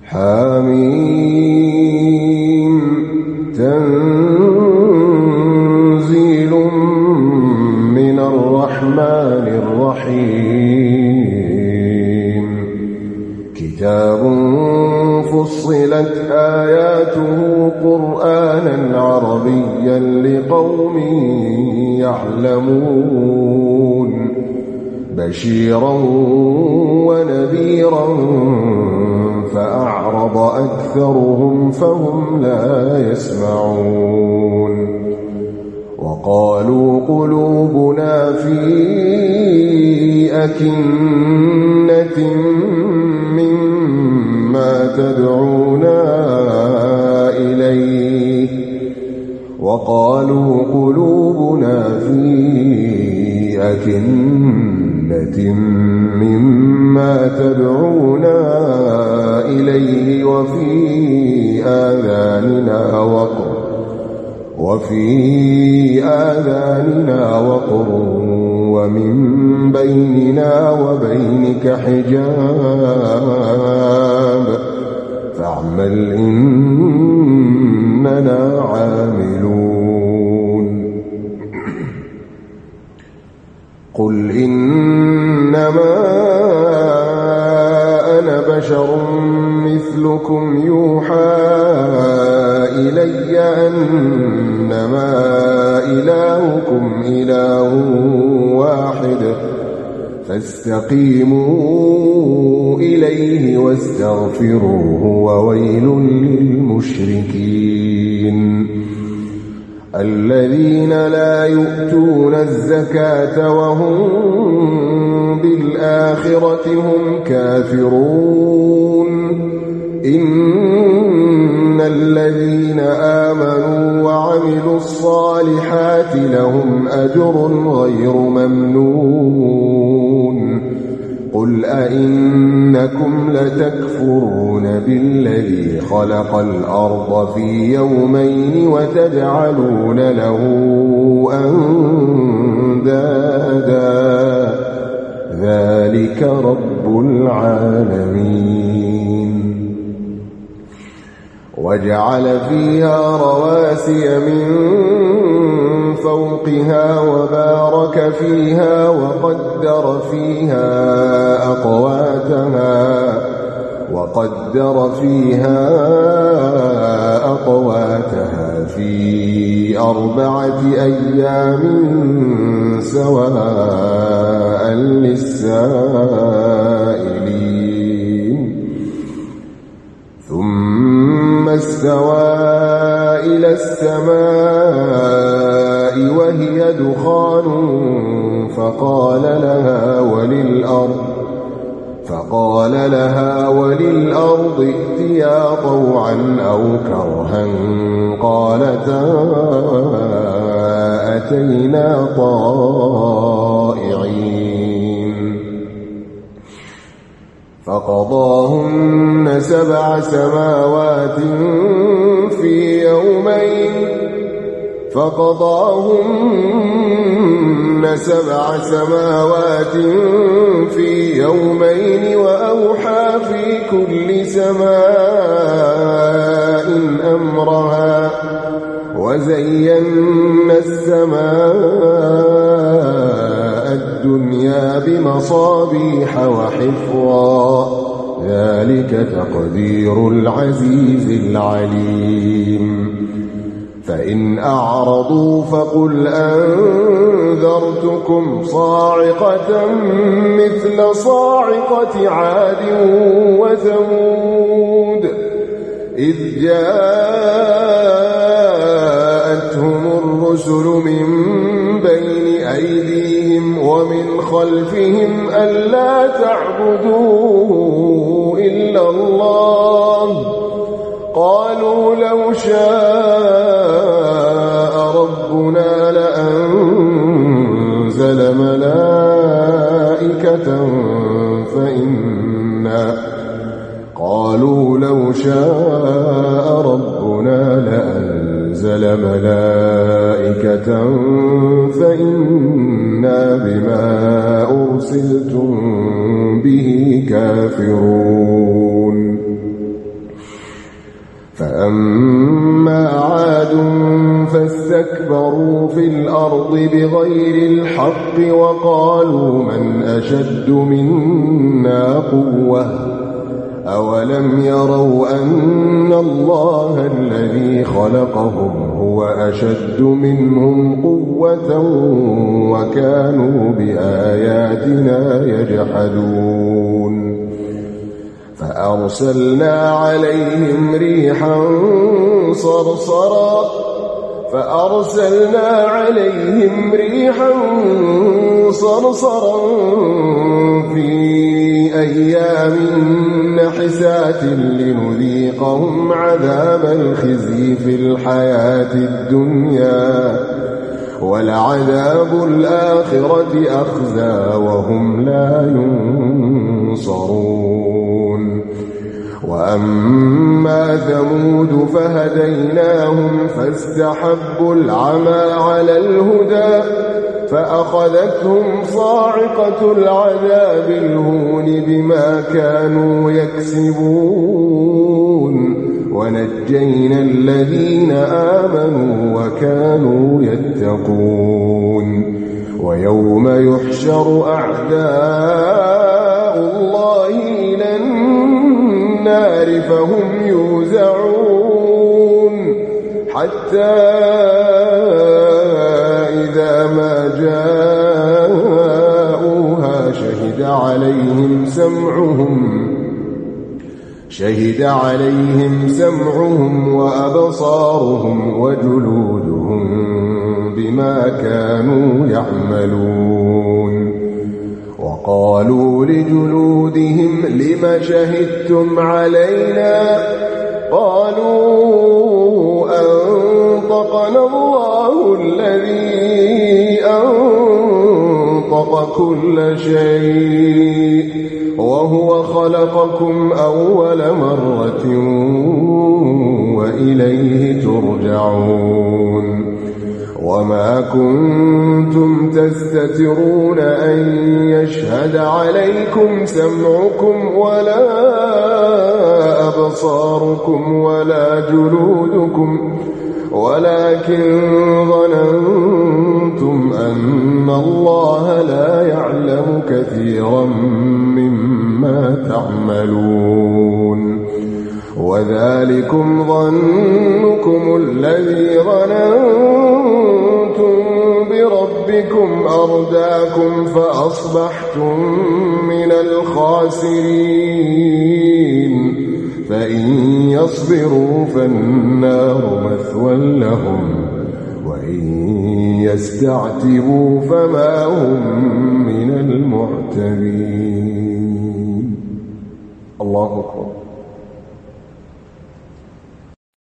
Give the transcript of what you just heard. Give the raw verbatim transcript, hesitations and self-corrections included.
حميم تنزيل من الرحمن الرحيم كتاب فصلت آياته قرآنا عربيا لقوم يعلمون بشيرا ونذيرا فأعرض أكثرهم فهم لا يسمعون وقالوا قلوبنا في أكنة مما تدعونا إليه وقالوا قلوبنا في أكنة مما تدعونا إليه وفي آذاننا وقر وفي آذاننا وقر ومن بيننا وبينك حجاب فاعمل إننا عاملون قل إنما أنا بشر مثلكم يوحى إلي أنما إلهكم إله واحد فاستقيموا إليه واستغفروه وويل للمشركين الذين لا يؤتون الزكاة وهم بالآخرة هم كافرون إن الذين آمنوا وعملوا الصالحات لهم أجر غير ممنون قل أئنكم لتكفرون بالذي خلق الأرض في يومين وتجعلون له أندادا ذلك رب العالمين وجعل فيها رواسي من فوقها وبارك فيها وقدر فيها أقواتها وقدر فيها أقواتها في أربعة أيام سواء للسائلين ثم استوى إلى السماء وهي دخان فقال لها وللأرض فقال لها وللأرض ائتيا طوعا أو كرها قالتا أتينا طائعين فقضاهن سبع سماوات في يومين فقضاهن سبع سماوات في يومين وأوحى في كل سماء أمرها وزينا السماء الدنيا بمصابيح وحفظا ذلك تقدير العزيز العليم فإن أعرضوا فقل أنذرتكم صاعقة مثل صاعقة عاد وثمود إذ جاءتهم الرسل من بين أيديهم ومن خلفهم ألا تعبدوا إلا الله قالوا لو شاء ربنا لأنزل ملائكة فإنا قالوا لو شاء ربنا لأنزل ملائكة فإنا بما أرسلتم به كافرون وأما عاد فاستكبروا في الأرض بغير الحق وقالوا من أشد منا قوة أولم يروا أن الله الذي خلقهم هو أشد منهم قوة وكانوا بآياتنا يجحدون فأرسلنا عليهم ريحا صرصرا فأرسلنا عليهم ريحا صرصرا في أيام نحسات لنذيقهم عذاب الخزي في الحياة الدنيا ولعذاب الآخرة أخزى وهم لا ينصرون وأما ثمود فهديناهم فاستحبوا العمى على الهدى فأخذتهم صاعقة العذاب الهون بما كانوا يكسبون ونجينا الذين آمنوا وكانوا يتقون ويوم يحشر أعداء الله إلى النار فهم يوزعون حتى إذا ما جاءوها شهد عليهم سمعهم شهد عليهم سمعهم وأبصارهم وجلودهم بما كانوا يعملون وقالوا لجلودهم لم شهدتم علينا قالوا أنطقنا الله الذي أنطق كل شيء وهو خلقكم أول مرة وإليه ترجعون وما كنتم تستترون أن يشهد عليكم سمعكم ولا أبصاركم ولا جلودكم ولكن ظننتم أن الله لا يعلم كثيرا مما تعملون وذلكم ظنكم الذي ظننتم بربكم أرداكم فأصبحتم من الخاسرين فإن يصبروا فالنار مثوى لهم وإن يستعتبوا فما هم من المعتبين. الله أكبر.